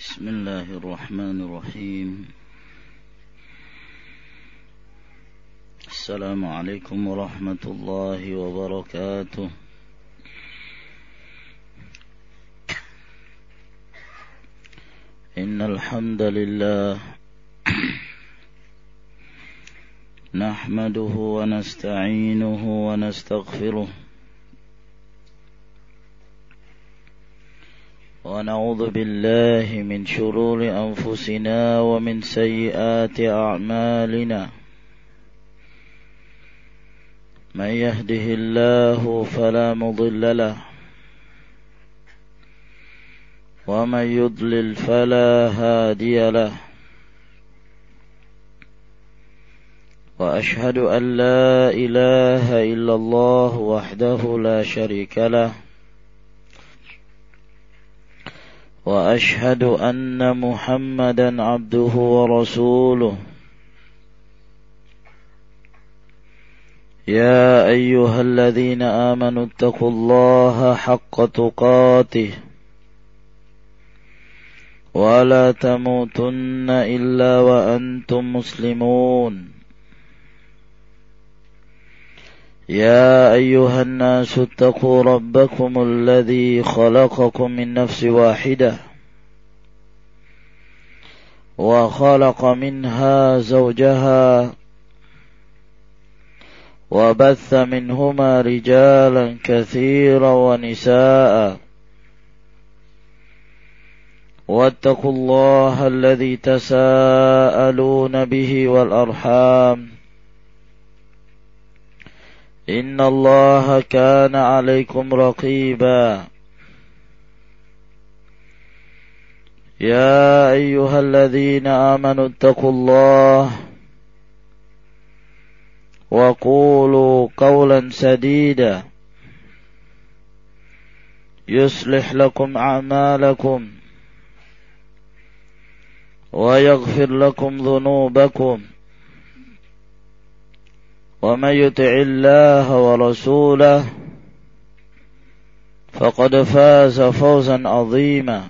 بسم الله الرحمن الرحيم. السلام عليكم ورحمة الله وبركاته. إن الحمد لله نحمده ونستعينه ونستغفره ونعوذ بالله من شرور أنفسنا ومن سيئات أعمالنا. من يهده الله فلا مضل له ومن يضلل فلا هادي له. وأشهد أن لا إله إلا الله وحده لا شريك له وأشهد أن محمدا عبده ورسوله. يا أيها الذين آمنوا اتقوا الله حق تقاته ولا تموتن إلا وأنتم مسلمون. يا أيها الناس اتقوا ربكم الذي خلقكم من نفس واحدة وخلق منها زوجها وبث منهما رجالا كثيرا ونساء. واتقوا الله الذي تساءلون به والأرحام إن الله كان عليكم رقيبا. يا أيها الذين آمنوا اتقوا الله وقولوا قولا سديدا يصلح لكم أعمالكم ويغفر لكم ذنوبكم. ومن يطع الله ورسوله فقد فاز فوزا عظيما.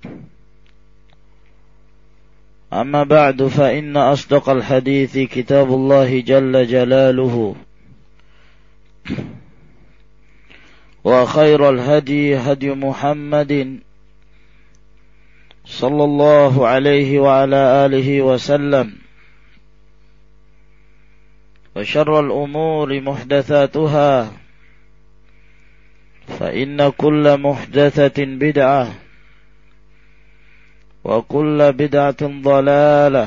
أما بعد فإن أصدق الحديث كتاب الله جل جلاله وخير الهدي هدي محمد صلى الله عليه وعلى آله وسلم. وشر الأمور محدثاتها فإن كل محدثة بدعة وكل بدعة ضلالة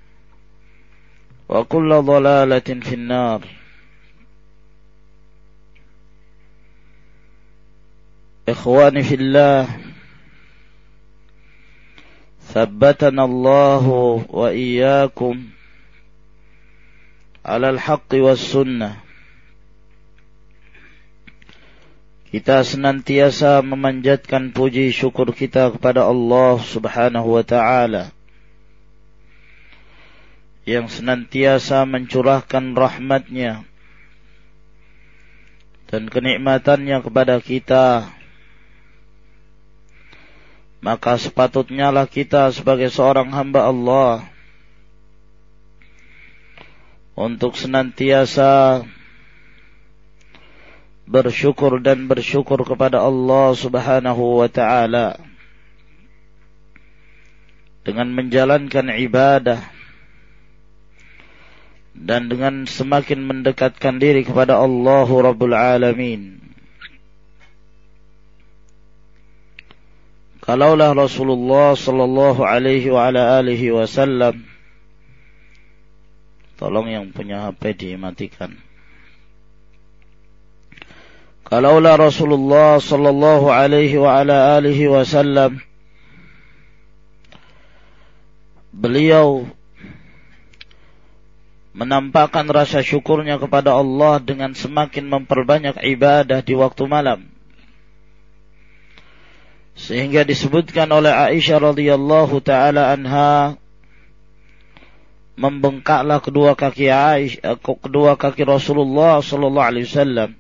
وكل ضلالة في النار. إخواني في الله، ثبتنا الله وإياكم على الحق والsunnah. Kita senantiasa memanjatkan puji syukur kita kepada Allah Subhanahu wa ta'ala yang senantiasa mencurahkan rahmatnya dan kenikmatannya kepada kita. Maka sepatutnya lah kita sebagai seorang hamba Allah untuk senantiasa bersyukur dan bersyukur kepada Allah Subhanahu wa ta'ala dengan menjalankan ibadah dan dengan semakin mendekatkan diri kepada Allah Rabbul Alamin. Kalaulah Rasulullah sallallahu alaihi wa ala alihi wasallam, tolong yang punya HP dimatikan. Kalaulah Rasulullah sallallahu alaihi wa ala alihi wasallam beliau menampakkan rasa syukurnya kepada Allah dengan semakin memperbanyak ibadah di waktu malam, sehingga disebutkan oleh Aisyah radhiyallahu taala anha, membengkaklah kedua kaki Rasulullah sallallahu alaihi wasallam.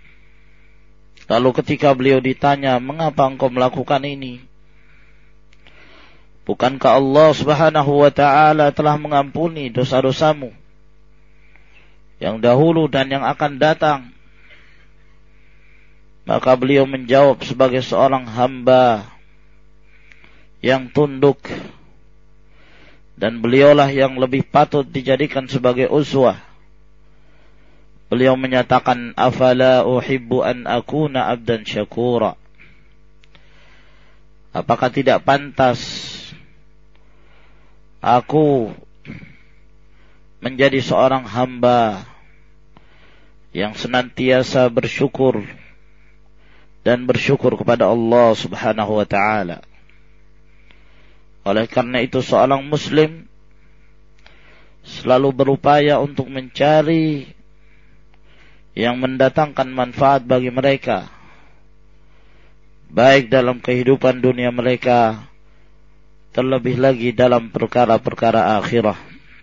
Lalu ketika beliau ditanya, "Mengapa engkau melakukan ini?" Bukankah Allah Subhanahu wa ta'ala telah mengampuni dosa-dosamu yang dahulu dan yang akan datang? Maka beliau menjawab sebagai seorang hamba yang tunduk, dan beliaulah yang lebih patut dijadikan sebagai uswah. Beliau menyatakan, afala uhibbu an akuna abdan syakura. Apakah tidak pantas aku menjadi seorang hamba yang senantiasa bersyukur dan bersyukur kepada Allah Subhanahu wa ta'ala. Oleh karena itu seorang muslim selalu berupaya untuk mencari yang mendatangkan manfaat bagi mereka, baik dalam kehidupan dunia mereka, terlebih lagi dalam perkara-perkara akhirah.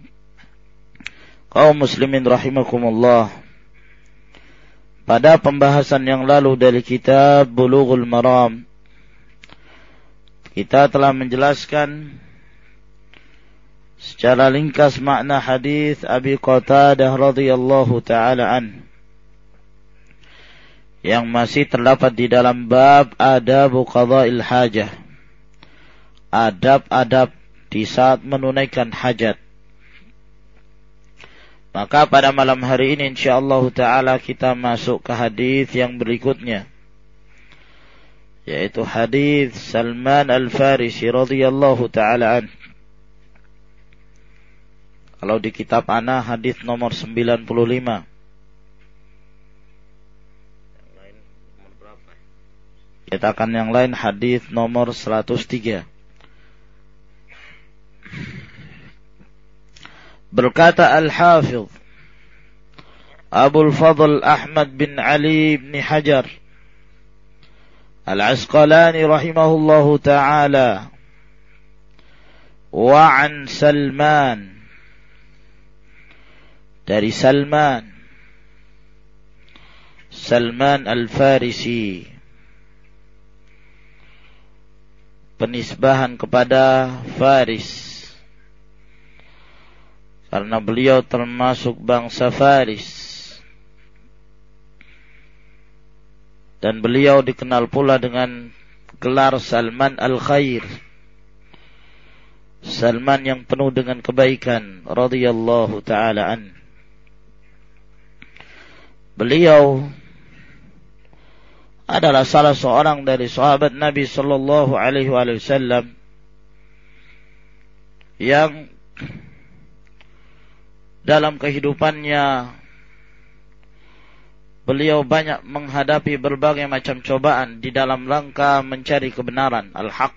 Kaum muslimin rahimakumullah, pada pembahasan yang lalu dari kitab Bulughul Maram, kita telah menjelaskan secara ringkas makna hadis Abi Qatadah radhiyallahu taala an, yang masih terdapat di dalam bab adabu qada'il hajah, adab-adab di saat menunaikan hajat. Maka pada malam hari ini insyaallah ta'ala kita masuk ke hadis yang berikutnya, yaitu hadis Salman Al-Farisi radhiyallahu ta'ala an. Kalau di kitab ana hadis nomor 95. Cetakan yang lain hadis nomor 103. Berkata Al-Hafidh Abul Fadl Ahmad bin Ali bin Hajar Al-Asqalani rahimahullahu ta'ala, wa an Salman, dari Salman Al-Farisi, penisbahan kepada Faris karena beliau termasuk bangsa Faris, dan beliau dikenal pula dengan gelar Salman Al-Khair, Salman yang penuh dengan kebaikan radhiyallahu ta'ala an. Beliau adalah salah seorang dari sahabat Nabi sallallahu alaihi wasallam yang dalam kehidupannya beliau banyak menghadapi berbagai macam cobaan di dalam rangka mencari kebenaran, al-haq.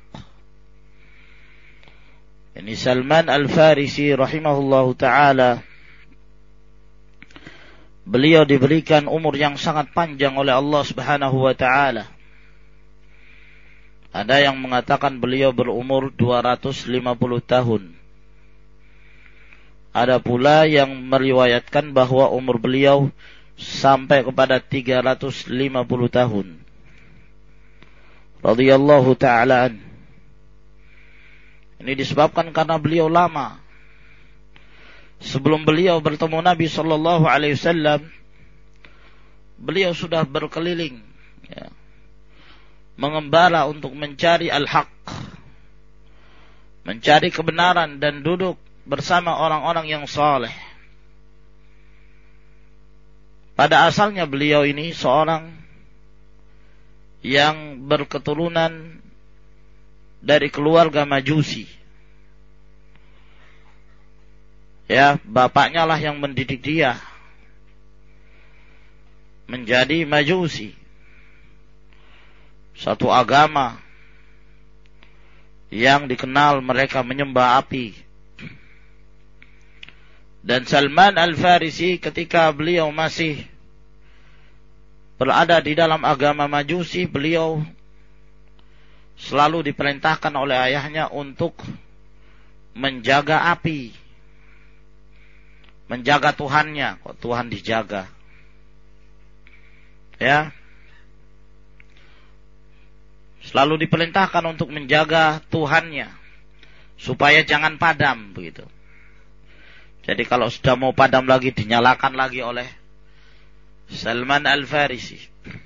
Ini Salman Al-Farisi rahimahullahu ta'ala, beliau diberikan umur yang sangat panjang oleh Allah Subhanahu wa ta'ala. Ada yang mengatakan beliau berumur 250 tahun. Ada pula yang meriwayatkan bahwa umur beliau sampai kepada 350 tahun. Radhiyallahu ta'ala an. Ini disebabkan karena beliau lama. Sebelum beliau bertemu Nabi sallallahu alaihi wasallam, beliau sudah berkeliling, ya, mengembara untuk mencari al-haq, mencari kebenaran, dan duduk bersama orang-orang yang saleh. Pada asalnya beliau ini seorang yang berketurunan dari keluarga Majusi. Ya, bapaknya lah yang mendidik dia menjadi Majusi, satu agama yang dikenal mereka menyembah api. Dan Salman Al-Farisi ketika beliau masih berada di dalam agama Majusi, beliau selalu diperintahkan oleh ayahnya untuk menjaga api, menjaga Tuhannya. Kok Tuhan dijaga? Ya, selalu diperintahkan untuk menjaga Tuhannya, supaya jangan padam begitu. Jadi kalau sudah mau padam lagi, dinyalakan lagi oleh Salman Al-Farisi.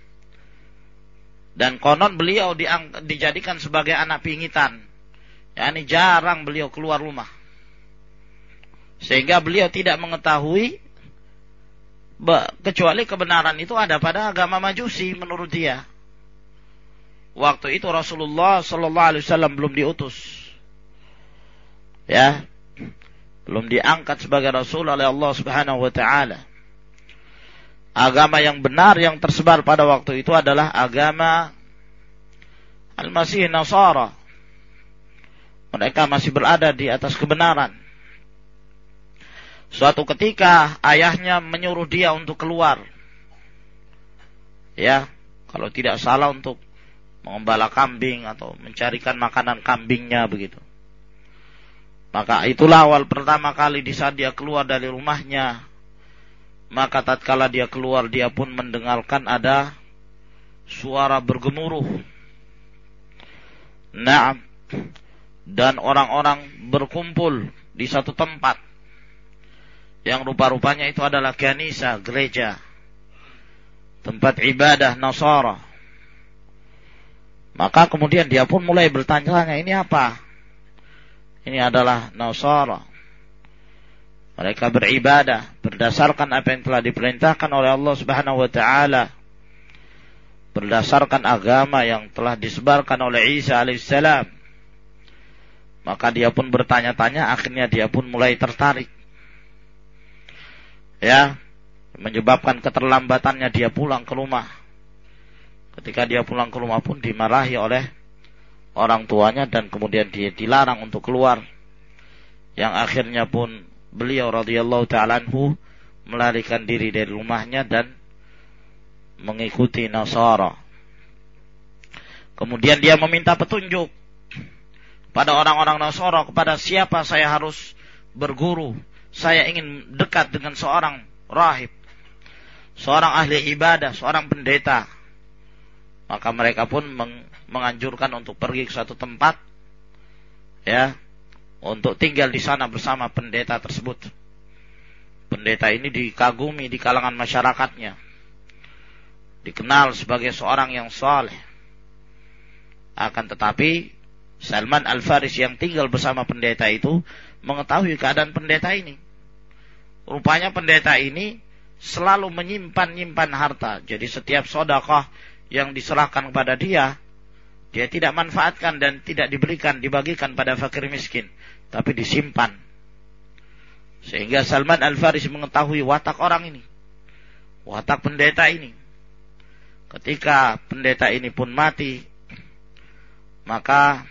Dan konon beliau dijadikan sebagai anak pingitan. Yani jarang beliau keluar rumah. Sehingga beliau tidak mengetahui kecuali kebenaran itu ada pada agama Majusi menurut dia. Waktu itu Rasulullah sallallahu alaihi wasallam belum diutus. Ya. Belum diangkat sebagai rasul oleh Allah Subhanahu wa taala. Agama yang benar yang tersebar pada waktu itu adalah agama Al-Masih Nasara. Mereka masih berada di atas kebenaran. Suatu ketika ayahnya menyuruh dia untuk keluar. Ya, kalau tidak salah untuk mengembala kambing atau mencarikan makanan kambingnya begitu. Maka itulah awal pertama kali di saat dia keluar dari rumahnya. Maka tatkala dia keluar, dia pun mendengarkan ada suara bergemuruh. Naam. Dan orang-orang berkumpul di satu tempat. Yang rupa-rupanya itu adalah kanisa, gereja. Tempat ibadah Nasara. Maka kemudian dia pun mulai bertanya-tanya, ini apa? Ini adalah Nasara. Mereka beribadah berdasarkan apa yang telah diperintahkan oleh Allah Subhanahu wa taala. Berdasarkan agama yang telah disebarkan oleh Isa alaihissalam. Maka dia pun bertanya-tanya, akhirnya dia pun mulai tertarik. Ya, menyebabkan keterlambatannya dia pulang ke rumah. Ketika dia pulang ke rumah pun dimarahi oleh orang tuanya dan kemudian dia dilarang untuk keluar. Yang akhirnya pun beliau radhiyallahu ta'ala anhu melarikan diri dari rumahnya dan mengikuti Nasara. Kemudian dia meminta petunjuk pada orang-orang Nasara, kepada siapa saya harus berguru. Saya ingin dekat dengan seorang rahib, seorang ahli ibadah, seorang pendeta. Maka mereka pun menganjurkan untuk pergi ke suatu tempat, ya, untuk tinggal di sana bersama pendeta tersebut. Pendeta ini dikagumi di kalangan masyarakatnya, dikenal sebagai seorang yang saleh. Akan tetapi Salman Al-Farisi yang tinggal bersama pendeta itu mengetahui keadaan pendeta ini. Rupanya pendeta ini selalu menyimpan harta. Jadi setiap sedekah yang diserahkan kepada dia, dia tidak manfaatkan dan tidak dibagikan pada fakir miskin, tapi disimpan. Sehingga Salman Al-Farisi mengetahui watak orang ini, watak pendeta ini. Ketika pendeta ini pun mati, maka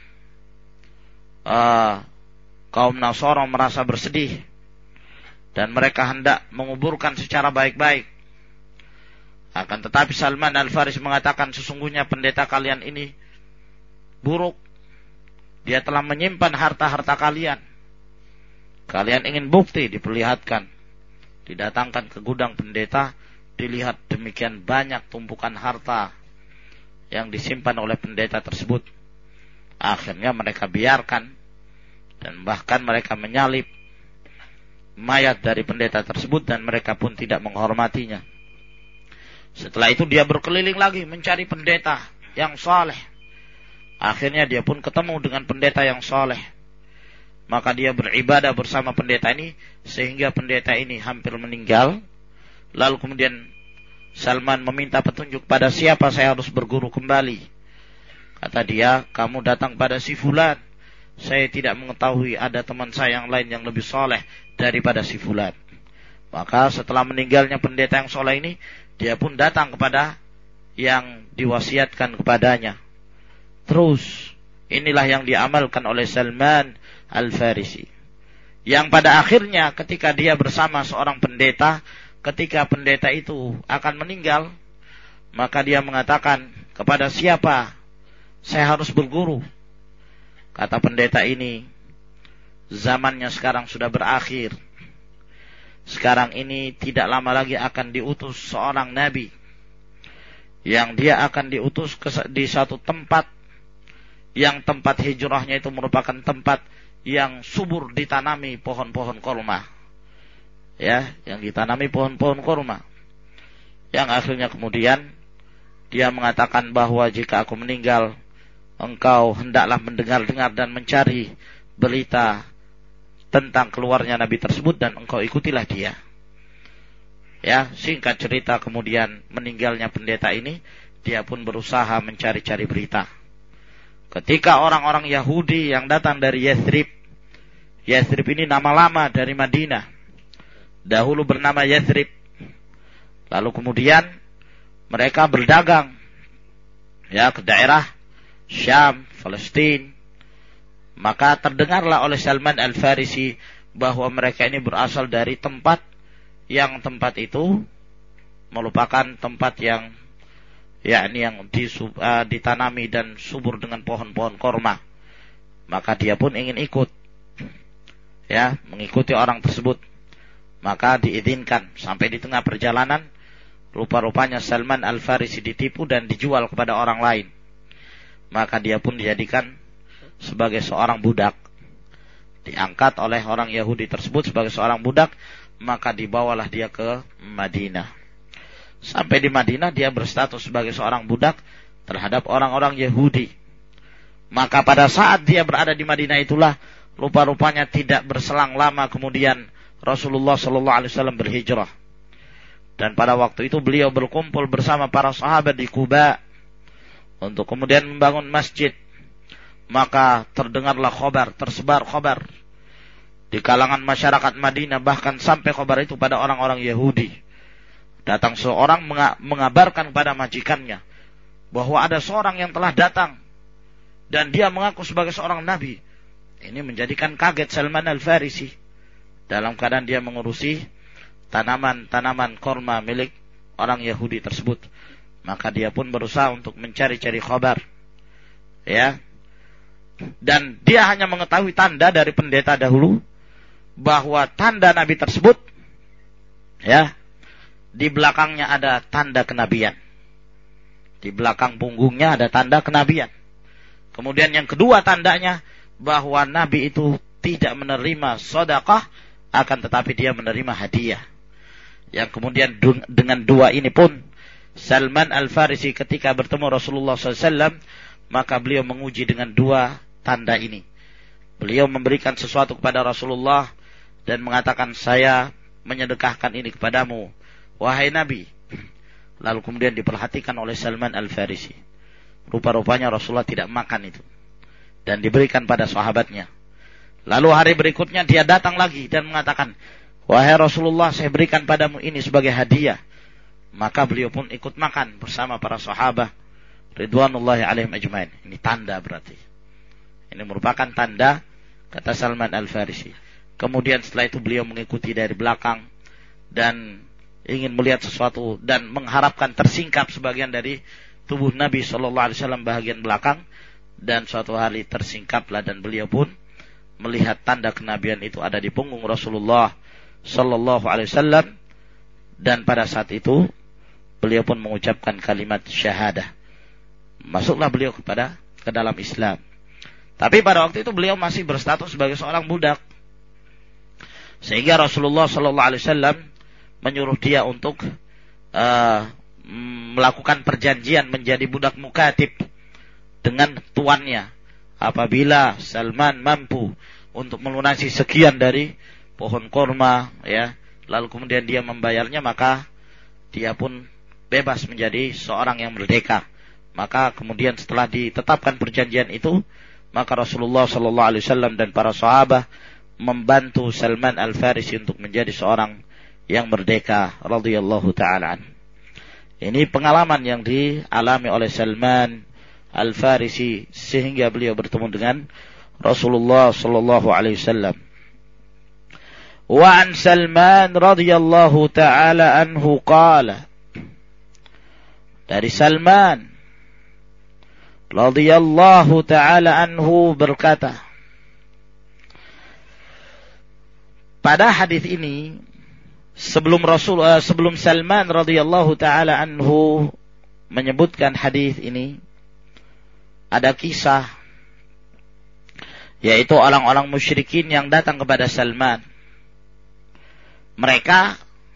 kaum Nasara merasa bersedih dan mereka hendak menguburkan secara baik-baik. Akan tetapi Salman Al-Farisi mengatakan, sesungguhnya pendeta kalian ini buruk. Dia telah menyimpan harta-harta kalian. Kalian ingin bukti, diperlihatkan. Didatangkan ke gudang pendeta, dilihat demikian banyak tumpukan harta yang disimpan oleh pendeta tersebut. Akhirnya mereka biarkan dan bahkan mereka menyalib mayat dari pendeta tersebut dan mereka pun tidak menghormatinya. Setelah itu dia berkeliling lagi mencari pendeta yang saleh. Akhirnya dia pun ketemu dengan pendeta yang saleh. Maka dia beribadah bersama pendeta ini sehingga pendeta ini hampir meninggal. Lalu kemudian Salman meminta petunjuk pada siapa saya harus berguru kembali. Kata dia, kamu datang pada si fulan. Saya tidak mengetahui ada teman saya yang lain yang lebih saleh daripada si fulan. Maka setelah meninggalnya pendeta yang saleh ini, dia pun datang kepada yang diwasiatkan kepadanya. Terus, inilah yang diamalkan oleh Salman Al-Farisi. Yang pada akhirnya ketika dia bersama seorang pendeta, ketika pendeta itu akan meninggal, maka dia mengatakan, kepada siapa saya harus berguru? Kata pendeta ini, zamannya sekarang sudah berakhir. Sekarang ini tidak lama lagi akan diutus seorang nabi, yang dia akan diutus di satu tempat, yang tempat hijrahnya itu merupakan tempat yang subur ditanami pohon-pohon kurma. Ya, yang ditanami pohon-pohon kurma. Yang akhirnya kemudian dia mengatakan bahwa jika aku meninggal, engkau hendaklah mendengar-dengar dan mencari berita tentang keluarnya Nabi tersebut dan engkau ikutilah dia. Ya, singkat cerita kemudian meninggalnya pendeta ini, dia pun berusaha mencari-cari berita. Ketika orang-orang Yahudi yang datang dari Yathrib ini nama lama dari Madinah, dahulu bernama Yathrib. Lalu kemudian mereka berdagang ya ke daerah Syam, Palestina. Maka terdengarlah oleh Salman Al-Farisi bahwa mereka ini berasal dari tempat itu merupakan tempat yang ditanami dan subur dengan pohon-pohon kurma. Maka dia pun ingin ikut, ya, mengikuti orang tersebut. Maka diizinkan. Sampai di tengah perjalanan, rupa-rupanya Salman Al-Farisi ditipu dan dijual kepada orang lain. Maka dia pun dijadikan sebagai seorang budak. Diangkat oleh orang Yahudi tersebut sebagai seorang budak, maka dibawalah dia ke Madinah. Sampai di Madinah dia berstatus sebagai seorang budak terhadap orang-orang Yahudi. Maka pada saat dia berada di Madinah itulah rupa-rupanya tidak berselang lama kemudian Rasulullah SAW berhijrah. Dan pada waktu itu beliau berkumpul bersama para sahabat di Quba untuk kemudian membangun masjid. Maka terdengarlah khabar, tersebar khabar di kalangan masyarakat Madinah, bahkan sampai khabar itu pada orang-orang Yahudi. Datang seorang mengabarkan kepada majikannya bahwa ada seorang yang telah datang dan dia mengaku sebagai seorang nabi. Ini menjadikan kaget Salman Al-Farisi. Dalam keadaan dia mengurusi tanaman-tanaman kurma milik orang Yahudi tersebut. Maka dia pun berusaha untuk mencari-cari khabar. Ya. Dan dia hanya mengetahui tanda dari pendeta dahulu bahwa tanda nabi tersebut, ya, di belakangnya ada tanda kenabian. Di belakang punggungnya ada tanda kenabian. Kemudian yang kedua tandanya bahwa nabi itu tidak menerima sedekah, akan tetapi dia menerima hadiah. Yang kemudian dengan dua ini pun Salman Al-Farisi ketika bertemu Rasulullah SAW, maka beliau menguji dengan dua tanda ini. Beliau memberikan sesuatu kepada Rasulullah dan mengatakan, saya menyedekahkan ini kepadamu, wahai Nabi. Lalu kemudian diperhatikan oleh Salman Al-Farisi. Rupa-rupanya Rasulullah tidak makan itu. Dan diberikan pada sahabatnya. Lalu hari berikutnya dia datang lagi dan mengatakan, wahai Rasulullah, saya berikan padamu ini sebagai hadiah. Maka beliau pun ikut makan bersama para sahabat ridwanullahi alaihim ajmain. Ini tanda berarti. Ini merupakan tanda, kata Salman Al-Farisi. Kemudian setelah itu beliau mengikuti dari belakang dan ingin melihat sesuatu dan mengharapkan tersingkap sebagian dari tubuh Nabi SAW bahagian belakang. Dan suatu hari tersingkaplah dan beliau pun melihat tanda kenabian itu ada di punggung Rasulullah SAW. Dan pada saat itu beliau pun mengucapkan kalimat syahadah. Masuklah beliau ke dalam Islam. Tapi pada waktu itu beliau masih berstatus sebagai seorang budak. Sehingga Rasulullah SAW menyuruh dia untuk melakukan perjanjian menjadi budak mukatib dengan tuannya. Apabila Salman mampu untuk melunasi sekian dari pohon kurma, ya, lalu kemudian dia membayarnya, maka dia pun bebas menjadi seorang yang merdeka. Maka kemudian setelah ditetapkan perjanjian itu, maka Rasulullah SAW dan para sahabat membantu Salman Al-Farisi untuk menjadi seorang yang merdeka radhiyallahu ta'ala. Ini pengalaman yang dialami oleh Salman Al-Farisi sehingga beliau bertemu dengan Rasulullah sallallahu alaihi wasallam. Wa an Salman radhiyallahu ta'ala anhu qala, dari Salman radhiyallahu ta'ala anhu berkata, pada hadis ini sebelum Salman radhiyallahu ta'ala anhu menyebutkan hadis ini, ada kisah yaitu orang-orang musyrikin yang datang kepada Salman. Mereka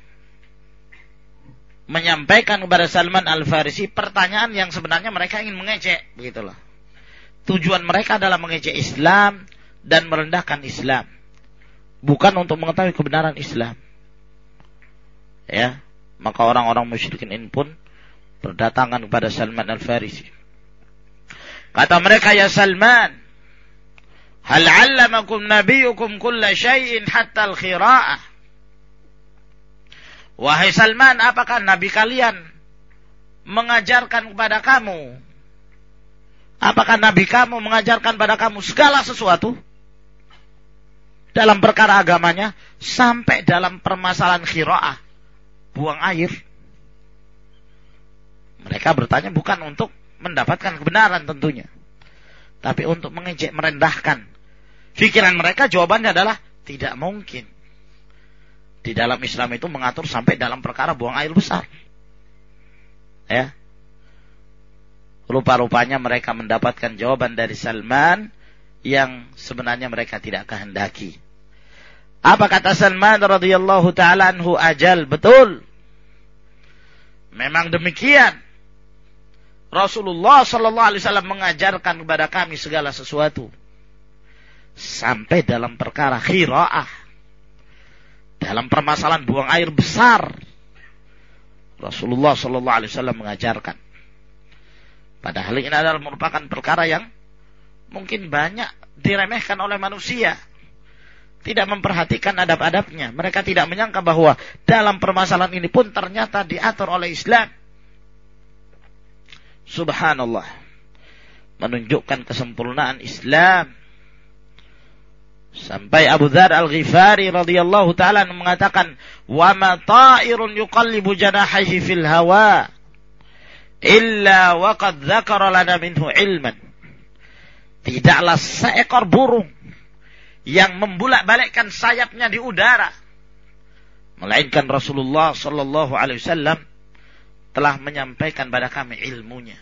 menyampaikan kepada Salman Al-Farisi pertanyaan yang sebenarnya mereka ingin mengejek, begitulah. Tujuan mereka adalah mengejek Islam dan merendahkan Islam, bukan untuk mengetahui kebenaran Islam. Ya, maka orang-orang musyrikin ini pun berdatangan kepada Salman Al-Farisi. Kata mereka, ya Salman, hal 'allamakum nabiyukum kulla syai'in hatta al-khira'ah. Wahai Salman, apakah nabi kalian mengajarkan kepada kamu? Apakah nabi kamu mengajarkan kepada kamu segala sesuatu dalam perkara agamanya, sampai dalam permasalahan khira'ah, buang air? Mereka bertanya bukan untuk mendapatkan kebenaran tentunya, tapi untuk mengejek, merendahkan. Pikiran mereka jawabannya adalah tidak mungkin. Di dalam Islam itu mengatur sampai dalam perkara buang air besar. Ya. Rupa-rupanya mereka mendapatkan jawaban dari Salman yang sebenarnya mereka tidak kehendaki. Apa kata Salman radhiyallahu taala anhu? Ajal, betul. Memang demikian. Rasulullah sallallahu alaihi wasallam mengajarkan kepada kami segala sesuatu, sampai dalam perkara khira'ah, dalam permasalahan buang air besar. Rasulullah sallallahu alaihi wasallam mengajarkan. Padahal ini adalah merupakan perkara yang mungkin banyak diremehkan oleh manusia, tidak memperhatikan adab-adabnya. Mereka tidak menyangka bahwa dalam permasalahan ini pun ternyata diatur oleh Islam. Subhanallah, menunjukkan kesempurnaan Islam. Sampai Abu Dzar Al-Ghifari radhiyallahu ta'ala mengatakan, wa ma ta'irun yuqallibu janahihi fil hawa illa waqad dzakara lana minhu ilman. Tidaklah seekor burung yang membulak-balikkan sayapnya di udara, melainkan Rasulullah sallallahu alaihi wasallam telah menyampaikan pada kami ilmunya.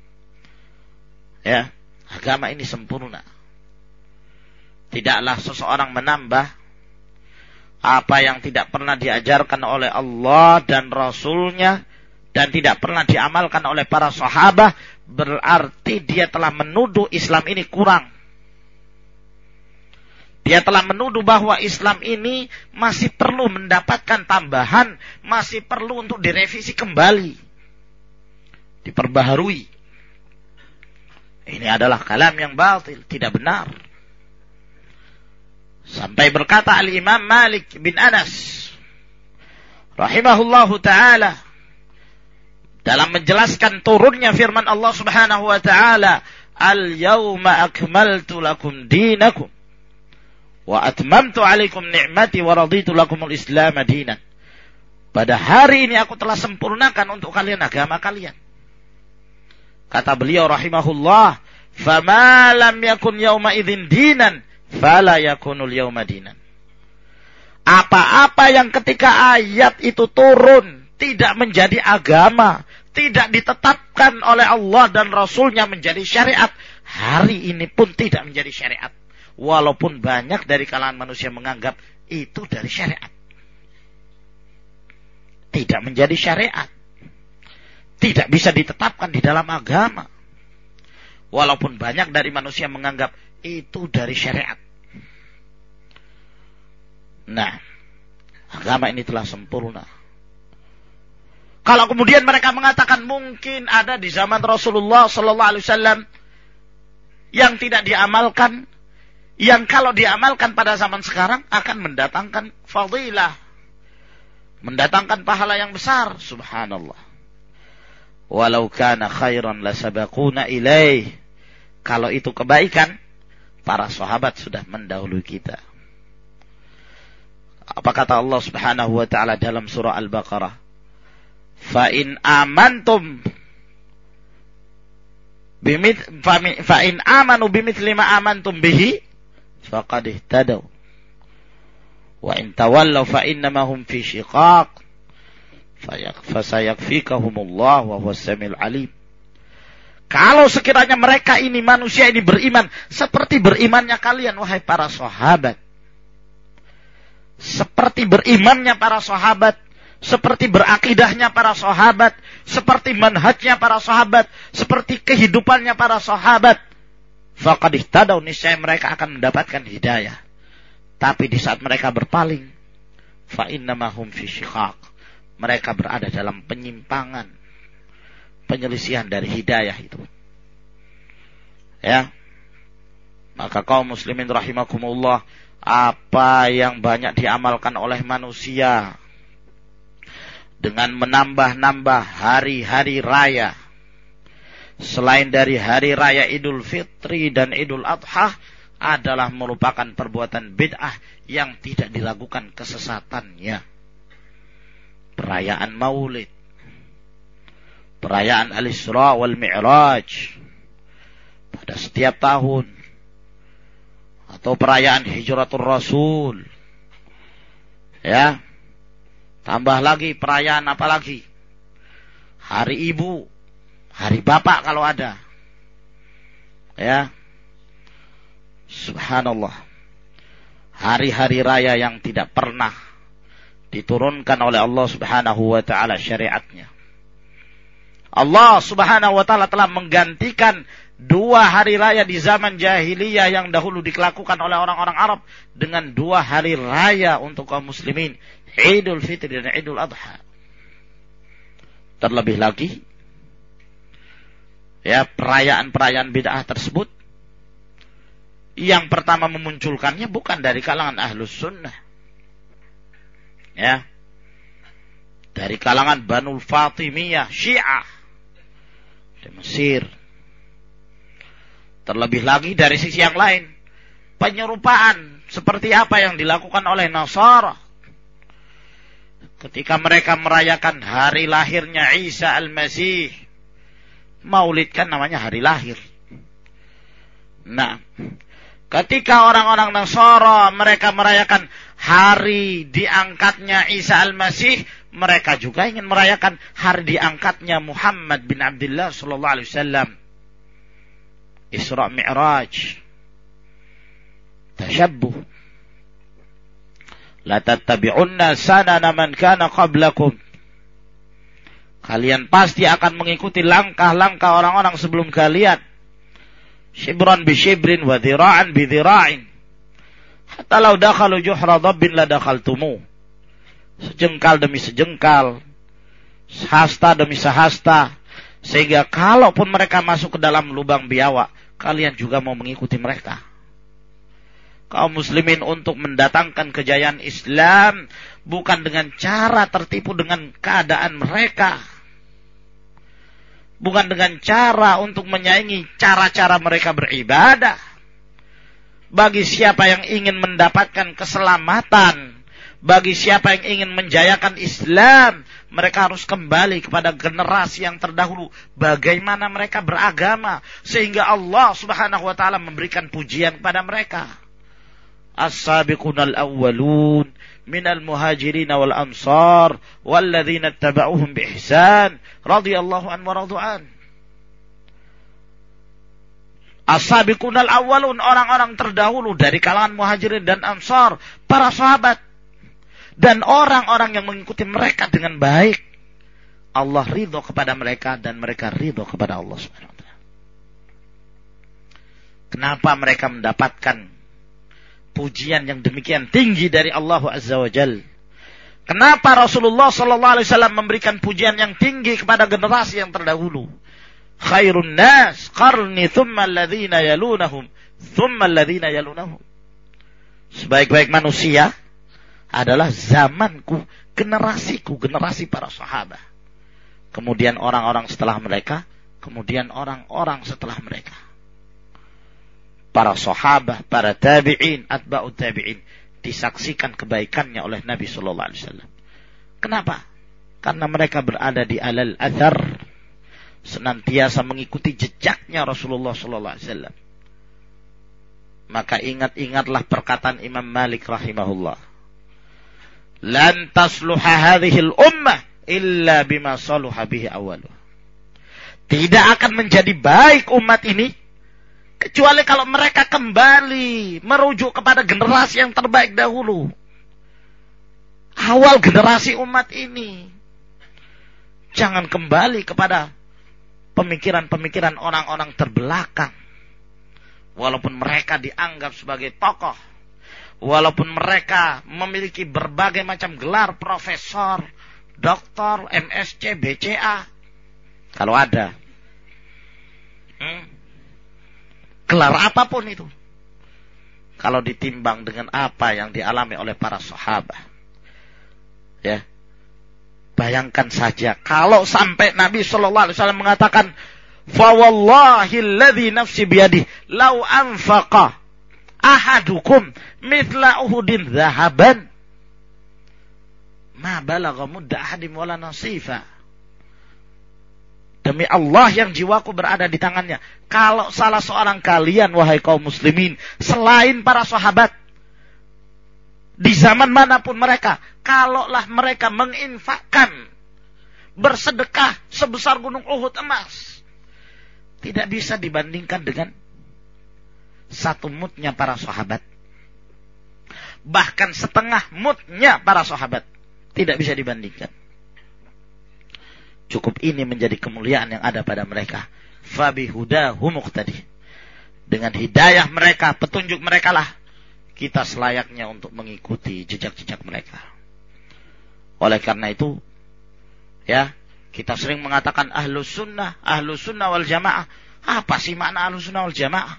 Ya, agama ini sempurna. Tidaklah seseorang menambah apa yang tidak pernah diajarkan oleh Allah dan Rasulnya, dan tidak pernah diamalkan oleh para sahabat, berarti dia telah menuduh Islam ini kurang. Dia telah menuduh bahwa Islam ini masih perlu mendapatkan tambahan, masih perlu untuk direvisi kembali, diperbaharui. Ini adalah kalam yang batil, tidak benar. Sampai berkata Al-Imam Malik bin Anas rahimahullahu ta'ala dalam menjelaskan turunnya firman Allah subhanahu wa ta'ala, al-yawma akmaltu lakum dinakum wa atmamtu alaikum ni'mati wa raditu lakumul islam dinan. Pada hari ini aku telah sempurnakan untuk kalian agama kalian. Kata beliau rahimahullah, fama lam yakun yawma idzin dinan fala yakunul yawma dinan. Apa-apa yang ketika ayat itu turun tidak menjadi agama, tidak ditetapkan oleh Allah dan Rasulnya menjadi syariat, hari ini pun tidak menjadi syariat. Walaupun banyak dari kalangan manusia menganggap itu dari syariat, tidak menjadi syariat, tidak bisa ditetapkan di dalam agama. Walaupun banyak dari manusia menganggap itu dari syariat. Nah, agama ini telah sempurna. Kalau kemudian mereka mengatakan mungkin ada di zaman Rasulullah sallallahu alaihi wasallam yang tidak diamalkan, yang kalau diamalkan pada zaman sekarang akan mendatangkan fadilah, mendatangkan pahala yang besar, subhanallah. Walau kana khairan lasabaquna ilaih. Kalau itu kebaikan, para sahabat sudah mendahului kita. Apa kata Allah subhanahu wa ta'ala dalam surah Al-Baqarah? Fa in amanu bimithli ma amantum bihi faqad ihtadaw wa in tawallaw fa innama hum fi shiqaq fasayakfikahumullah wa huwas samiul alim. Kalau sekiranya mereka ini, manusia ini beriman seperti berimannya kalian, wahai para sahabat. Seperti berimannya para sahabat, seperti berakidahnya para sahabat, seperti manhajnya para sahabat, seperti kehidupannya para sahabat, faqad ihtadaw, niscaya mereka akan mendapatkan hidayah. Tapi di saat mereka berpaling, fa innamahum fi syiqaq, mereka berada dalam penyimpangan, penyelisihan dari hidayah itu. Ya. Maka kaum muslimin rahimakumullah, apa yang banyak diamalkan oleh manusia dengan menambah-nambah hari-hari raya selain dari hari raya Idul Fitri dan Idul Adha adalah merupakan perbuatan bid'ah yang tidak dilakukan kesesatannya. Perayaan Maulid, perayaan Al-Isra wal Mi'raj pada setiap tahun, atau perayaan Hijratul Rasul. Ya. Tambah lagi perayaan apa lagi? Hari Ibu, Hari Bapak kalau ada. Ya. Subhanallah. Hari-hari raya yang tidak pernah diturunkan oleh Allah Subhanahu wa taala syariatnya. Allah Subhanahu wa taala telah menggantikan 2 hari raya di zaman jahiliyah yang dahulu dilakukan oleh orang-orang Arab dengan 2 hari raya untuk kaum muslimin, Idul Fitri dan Idul Adha. Terlebih lagi, ya, perayaan-perayaan bid'ah tersebut yang pertama memunculkannya bukan dari kalangan Ahlus Sunnah. Ya. Dari kalangan Banul Fatimiyah, Syiah di Mesir. Terlebih lagi dari sisi yang lain, penyerupaan seperti apa yang dilakukan oleh Nasara ketika mereka merayakan hari lahirnya Isa Al-Masih. Maulid kan namanya hari lahir. Nah, ketika orang-orang Nasara mereka merayakan hari diangkatnya Isa Al-Masih, mereka juga ingin merayakan hari diangkatnya Muhammad bin Abdullah sallallahu alaihi wasallam. Isra Mi'raj. Tashabbuh. La tattabi'unna sanana man kana qablakum. Kalian pasti akan mengikuti langkah-langkah orang-orang sebelum kalian. Shibran bi shibrin wa dhira'an bi dhira'in. Hatta law dakhalu juhra dhabbin la dakhaltumu. Sejengkal demi sejengkal, sehasta demi sehasta, sehingga kalaupun mereka masuk ke dalam lubang biawak, kalian juga mau mengikuti mereka. Kaum muslimin untuk mendatangkan kejayaan Islam bukan dengan cara tertipu dengan keadaan mereka, bukan dengan cara untuk menyaingi cara-cara mereka beribadah. Bagi siapa yang ingin mendapatkan keselamatan, bagi siapa yang ingin menjayakan Islam, mereka harus kembali kepada generasi yang terdahulu, bagaimana mereka beragama, sehingga Allah Subhanahu wa taala memberikan pujian kepada mereka. As-sabiqunal awwalun minal muhajirin wal ansar walladzina ittaba'uuhum bi ihsan radhiyallahu anhum wa radu an. As-sabiqunal awwalun, orang-orang terdahulu dari kalangan muhajirin dan ansar, para sahabat dan orang-orang yang mengikuti mereka dengan baik, Allah ridho kepada mereka dan mereka ridho kepada Allah Subhanahu wa taala. Kenapa mereka mendapatkan pujian yang demikian tinggi dari Allah Azza wa Jalla? Kenapa Rasulullah sallallahu alaihi wasallam memberikan pujian yang tinggi kepada generasi yang terdahulu? Khairun nas qarni thumma alladhina yalunahum thumma alladhina yalunahum. Sebaik-baik manusia adalah zamanku, generasiku, generasi para sahabat. Kemudian orang-orang setelah mereka, kemudian orang-orang setelah mereka. Para sahabat, para tabi'in, atba'ut tabi'in, disaksikan kebaikannya oleh Nabi sallallahu alaihi wasallam. Kenapa? Karena mereka berada di alal athar, senantiasa mengikuti jejaknya Rasulullah sallallahu alaihi wasallam. Maka ingat-ingatlah perkataan Imam Malik rahimahullah. Lan tasluha hadhil ummah illa bima saluha bihi awwaluha. Tidak akan menjadi baik umat ini kecuali kalau mereka kembali merujuk kepada generasi yang terbaik dahulu. Awal generasi umat ini. Jangan kembali kepada pemikiran-pemikiran orang-orang terbelakang. Walaupun mereka dianggap sebagai tokoh. Walaupun mereka memiliki berbagai macam gelar, profesor, doktor, MSc, BCA. Kalau ada. Gelar apapun itu. Kalau ditimbang dengan apa yang dialami oleh para sahabat. Ya. Bayangkan saja kalau sampai Nabi SAW mengatakan, "Fa wallahi alladhi nafsi biyadihi law anfaqa ahadukum mithla Uhudin dhahaban ma balagha mudda ahadim wala nasifa." Demi Allah yang jiwaku berada di tangannya, kalau salah seorang kalian, wahai kaum muslimin, selain para sahabat, di zaman manapun mereka, kalaulah mereka menginfakkan, bersedekah sebesar gunung Uhud emas, tidak bisa dibandingkan dengan satu mudnya para sahabat. Bahkan setengah mudnya para sahabat tidak bisa dibandingkan. Cukup ini menjadi kemuliaan yang ada pada mereka. Fabihudahu muqtadi. Dengan hidayah mereka, petunjuk mereka lah kita selayaknya untuk mengikuti jejak-jejak mereka. Oleh karena itu, ya, kita sering mengatakan ahlus sunnah wal jamaah. Apa sih makna ahlus sunnah wal jamaah?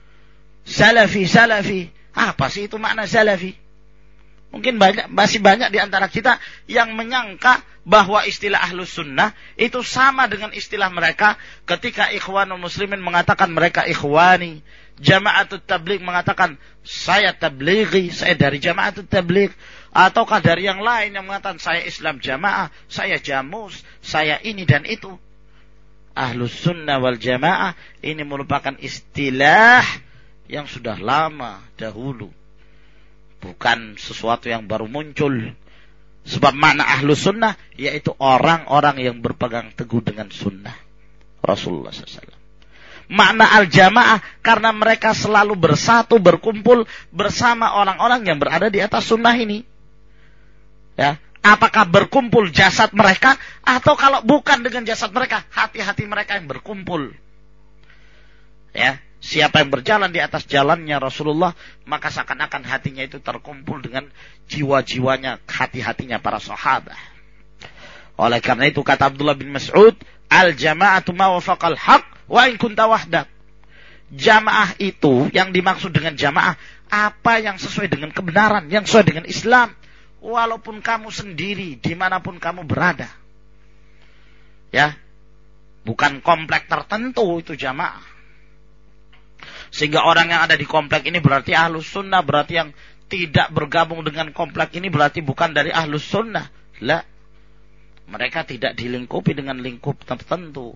Salafi. Apa sih itu makna salafi? Mungkin masih banyak di antara kita yang menyangka bahwa istilah ahlus sunnah itu sama dengan istilah mereka ketika ikhwanul muslimin mengatakan mereka ikhwani. Jama'atut tabligh mengatakan saya tablighi, saya dari jama'atut tabligh. Ataukah dari yang lain yang mengatakan saya Islam jamaah, saya jamus, saya ini dan itu. Ahlus sunnah wal jamaah ini merupakan istilah yang sudah lama dahulu. Bukan sesuatu yang baru muncul. Sebab makna ahlus sunnah yaitu orang-orang yang berpegang teguh dengan sunnah Rasulullah SAW. Makna al-jamaah karena mereka selalu bersatu, berkumpul bersama orang-orang yang berada di atas sunnah ini. Ya, apakah berkumpul jasad mereka atau kalau bukan dengan jasad mereka, hati-hati mereka yang berkumpul. Ya, siapa yang berjalan di atas jalannya Rasulullah, maka seakan-akan hatinya itu terkumpul dengan jiwa-jiwanya, hati-hatinya para sahabat. Oleh karena itu kata Abdullah bin Mas'ud, al-jama'atu ma wafaqal haq wa in kunta wahdak. Jamaah itu yang dimaksud dengan jamaah apa yang sesuai dengan kebenaran, yang sesuai dengan Islam, walaupun kamu sendiri dimanapun kamu berada. Ya, bukan komplek tertentu itu jamaah. Sehingga orang yang ada di komplek ini berarti ahlus sunnah, berarti yang tidak bergabung dengan komplek ini berarti bukan dari ahlus sunnah. Lah, mereka tidak dilingkupi dengan lingkup tertentu.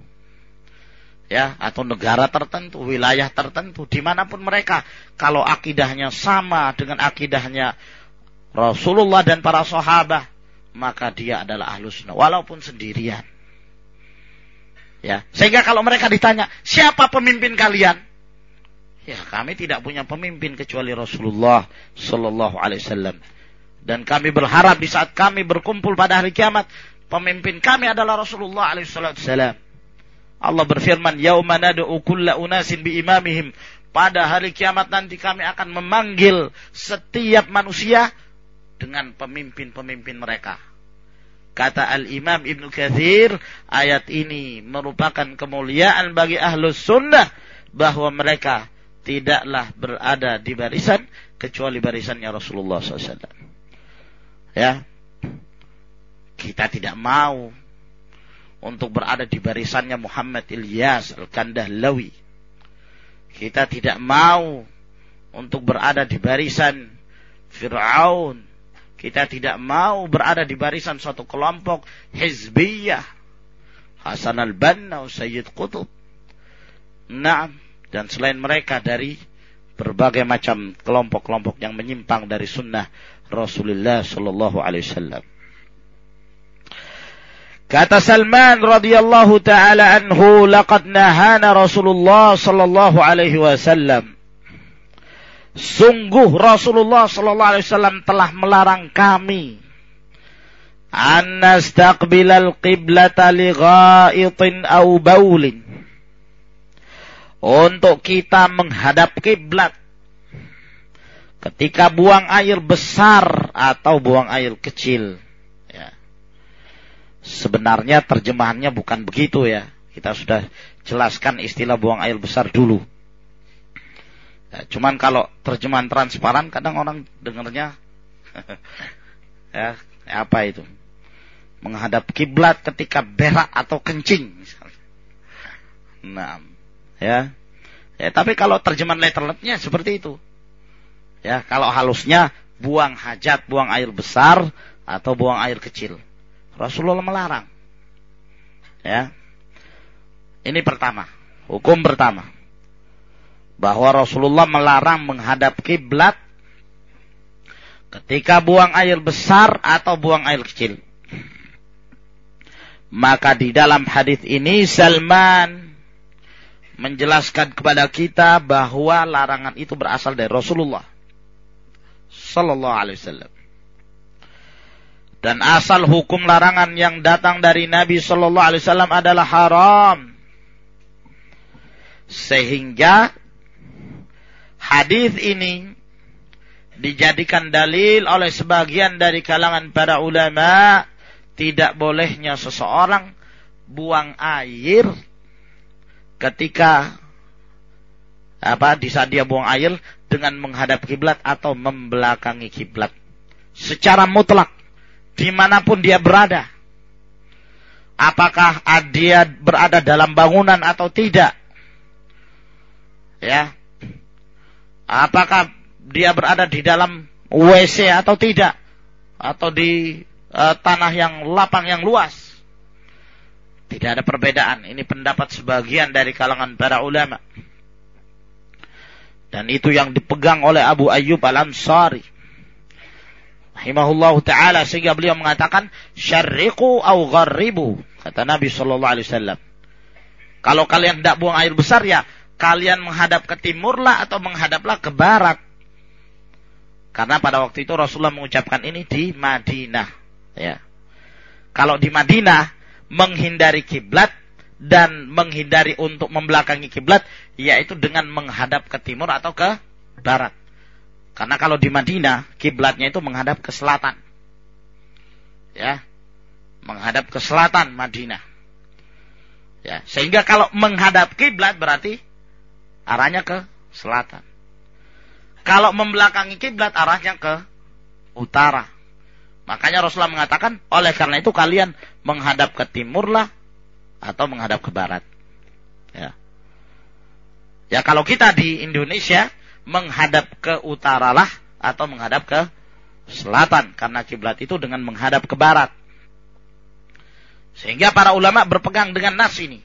Ya, atau negara tertentu, wilayah tertentu, dimanapun mereka. Kalau akidahnya sama dengan akidahnya Rasulullah dan para sahabat, maka dia adalah ahlus sunnah, walaupun sendirian. Ya, sehingga kalau mereka ditanya, siapa pemimpin kalian? Ya, kami tidak punya pemimpin kecuali Rasulullah Sallallahu Alaihi Wasallam. Dan kami berharap di saat kami berkumpul pada hari kiamat, pemimpin kami adalah Rasulullah Alaihi Wasallam. Allah berfirman, yauma nad'u kulla unasin bi imamihim. Pada hari kiamat nanti kami akan memanggil setiap manusia dengan pemimpin-pemimpin mereka. Kata Al-Imam Ibnu Katsir, ayat ini merupakan kemuliaan bagi ahlus sunnah bahwa mereka tidaklah berada di barisan kecuali barisannya Rasulullah SAW. Ya, kita tidak mau untuk berada di barisannya Muhammad Ilyas Al-Kandahlawi. Kita tidak mau untuk berada di barisan Fir'aun. Kita tidak mau berada di barisan suatu kelompok hizbiyah, Hasan al-Banna, Sayyid Qutb. Naam, dan selain mereka dari berbagai macam kelompok-kelompok yang menyimpang dari sunnah Rasulullah sallallahu alaihi wasallam. Kata Salman radhiyallahu taala anhu, laqad nahana Rasulullah sallallahu alaihi wasallam. Sungguh Rasulullah sallallahu alaihi wasallam telah melarang kami an nastaqbilal qiblata li ghaitin aw baulin. Untuk kita menghadap kiblat ketika buang air besar atau buang air kecil. Sebenarnya terjemahannya bukan begitu ya. Kita sudah jelaskan istilah buang air besar dulu. Ya, cuman kalau terjemahan transparan kadang orang dengarnya ya, apa itu? Menghadap kiblat ketika berak atau kencing misalnya. Nah, ya. Ya, tapi kalau terjemahan letternya seperti itu. Ya, kalau halusnya buang hajat, buang air besar atau buang air kecil. Rasulullah melarang. Ya. Ini pertama, hukum pertama. Bahwa Rasulullah melarang menghadap kiblat ketika buang air besar atau buang air kecil. Maka di dalam hadis ini Salman menjelaskan kepada kita bahwa larangan itu berasal dari Rasulullah sallallahu alaihi wasallam. Dan asal hukum larangan yang datang dari Nabi sallallahu alaihi wasallam adalah haram. Sehingga hadis ini dijadikan dalil oleh sebagian dari kalangan para ulama tidak bolehnya seseorang buang air ketika di saat dia buang air dengan menghadap kiblat atau membelakangi kiblat secara mutlak. Dimanapun dia berada, apakah dia berada dalam bangunan atau tidak, ya, apakah dia berada di dalam WC atau tidak, atau di tanah yang lapang yang luas, tidak ada perbedaan. Ini pendapat sebagian dari kalangan para ulama, dan itu yang dipegang oleh Abu Ayyub Al-Ansari rahimahullahu ta'ala, sehingga beliau mengatakan syarriqu au gharribu, kata Nabi sallallahu alaihi wasallam. Kalau kalian tidak buang air besar, ya kalian menghadap ke timurlah atau menghadaplah ke barat. Karena pada waktu itu Rasulullah mengucapkan ini di Madinah, ya. Kalau di Madinah menghindari kiblat dan menghindari untuk membelakangi kiblat, yaitu dengan menghadap ke timur atau ke barat. Karena kalau di Madinah kiblatnya itu menghadap ke selatan. Ya. Menghadap ke selatan Madinah. Ya, sehingga kalau menghadap kiblat berarti arahnya ke selatan. Kalau membelakangi kiblat arahnya ke utara. Makanya Rasulullah mengatakan, oleh karena itu kalian menghadap ke timurlah atau menghadap ke barat. Ya. Ya, kalau kita di Indonesia menghadap ke utaralah atau menghadap ke selatan, karena kiblat itu dengan menghadap ke barat. Sehingga para ulama berpegang dengan nas ini.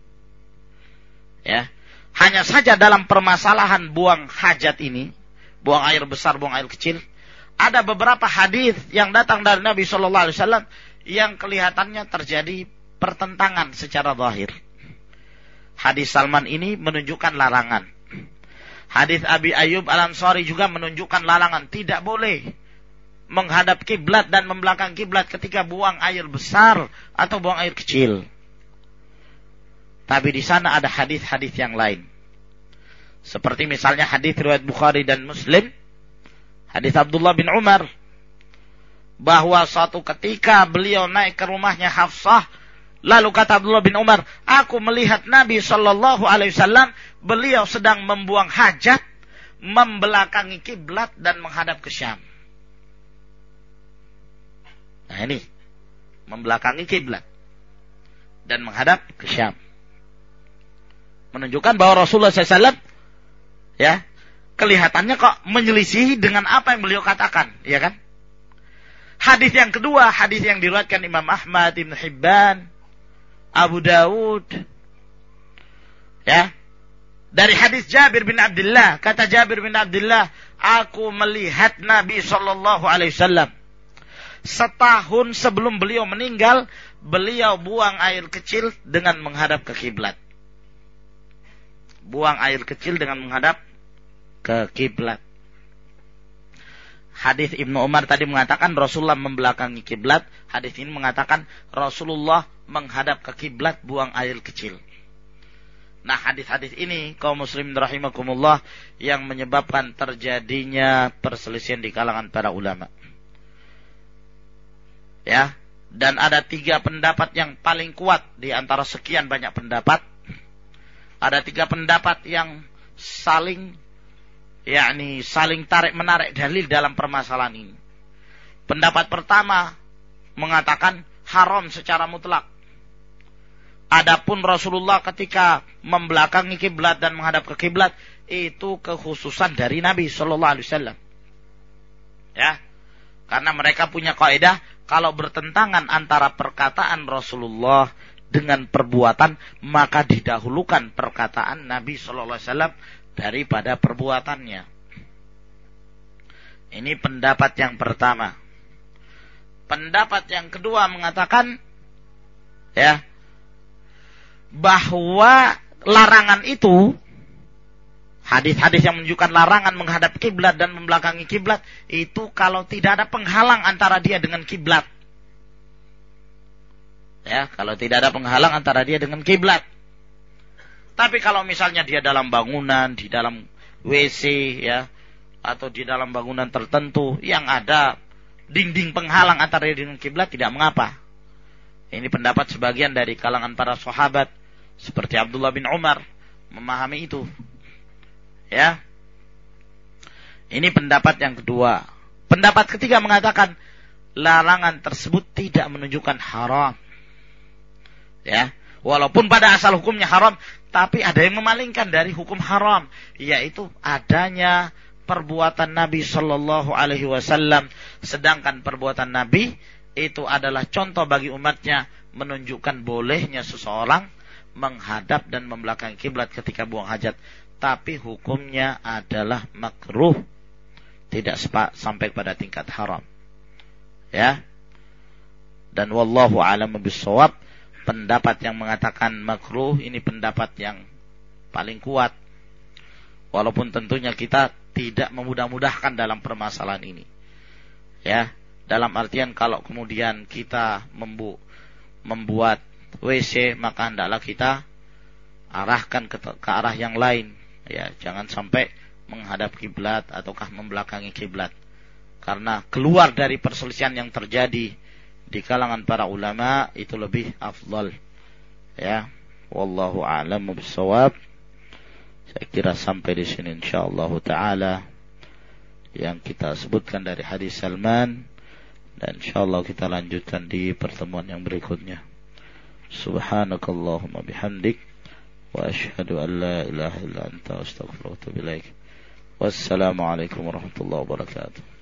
Ya, hanya saja dalam permasalahan buang hajat ini, buang air besar, buang air kecil, ada beberapa hadis yang datang dari Nabi sallallahu alaihi wasallam yang kelihatannya terjadi pertentangan secara zahir. Hadis Salman ini menunjukkan larangan. Hadis Abi Ayyub Al-Ansari juga menunjukkan larangan. Tidak boleh menghadap kiblat dan membelakang kiblat ketika buang air besar atau buang air kecil. Tapi di sana ada hadis-hadis yang lain. Seperti misalnya hadis riwayat Bukhari dan Muslim, hadis Abdullah bin Umar, bahwa suatu ketika beliau naik ke rumahnya Hafsah, lalu kata Abdullah bin Umar, aku melihat Nabi sallallahu alaihi wasallam, beliau sedang membuang hajat, membelakangi kiblat dan menghadap ke Syam. Nah ini, membelakangi kiblat dan menghadap ke Syam. Menunjukkan bahwa Rasulullah SAW, ya, kelihatannya kok menyelisihi dengan apa yang beliau katakan, ya kan? Hadis yang kedua, hadis yang diriwayatkan Imam Ahmad, Ibn Hibban, Abu Dawud, ya, dari hadis Jabir bin Abdullah, kata Jabir bin Abdullah, aku melihat Nabi sallallahu alaihi wasallam setahun sebelum beliau meninggal, beliau buang air kecil dengan menghadap ke kiblat. Buang air kecil dengan menghadap ke kiblat. Hadis Ibnu Umar tadi mengatakan Rasulullah membelakangi kiblat. Hadis ini mengatakan Rasulullah menghadap ke kiblat buang air kecil. Nah, hadis-hadis ini kaum muslimin rahimakumullah yang menyebabkan terjadinya perselisihan di kalangan para ulama. Ya, dan ada 3 pendapat yang paling kuat di antara sekian banyak pendapat. Ada 3 pendapat yang saling tarik menarik dalil dalam permasalahan ini. Pendapat pertama mengatakan haram secara mutlak. Adapun Rasulullah ketika membelakangi kiblat dan menghadap ke kiblat itu kekhususan dari Nabi sallallahu alaihi wasallam. Ya. Karena mereka punya kaidah kalau bertentangan antara perkataan Rasulullah dengan perbuatan maka didahulukan perkataan Nabi sallallahu alaihi wasallam daripada perbuatannya. Ini pendapat yang pertama. Pendapat yang kedua mengatakan bahwa larangan itu, hadis-hadis yang menunjukkan larangan menghadap kiblat dan membelakangi kiblat itu kalau tidak ada penghalang antara dia dengan kiblat. Ya, kalau tidak ada penghalang antara dia dengan kiblat. Tapi kalau misalnya dia dalam bangunan, di dalam WC ya, atau di dalam bangunan tertentu yang ada dinding penghalang antara dia dengan kiblat tidak mengapa. Ini pendapat sebagian dari kalangan para sahabat seperti Abdullah bin Umar memahami itu. Ya. Ini pendapat yang kedua. Pendapat ketiga mengatakan larangan tersebut tidak menunjukkan haram. Ya. Walaupun pada asal hukumnya haram, tapi ada yang memalingkan dari hukum haram, yaitu adanya perbuatan Nabi sallallahu alaihi wasallam, sedangkan perbuatan Nabi itu adalah contoh bagi umatnya menunjukkan bolehnya seseorang menghadap dan membelakangi kiblat ketika buang hajat, tapi hukumnya adalah makruh, tidak sampai pada tingkat haram. Ya. Dan wallahu a'lam bishawab. Pendapat yang mengatakan makruh ini pendapat yang paling kuat. Walaupun tentunya kita tidak memudah-mudahkan dalam permasalahan ini. Ya, dalam artian kalau kemudian kita membuat WC maka hendaklah kita arahkan ke arah yang lain. Ya, jangan sampai menghadap kiblat ataukah membelakangi kiblat. Karena keluar dari perselisihan yang terjadi di kalangan para ulama itu lebih afdal. Ya, wallahu a'lam bishawab. Saya kira sampai di sini insyaallah taala yang kita sebutkan dari hadis Salman, dan insyaallah kita lanjutkan di pertemuan yang berikutnya. Subhanakallahumma bihamdik wa asyhadu an la ilaha illa anta astaghfiruka wa atubu ilaik. Wassalamu alaikum warahmatullahi wabarakatuh.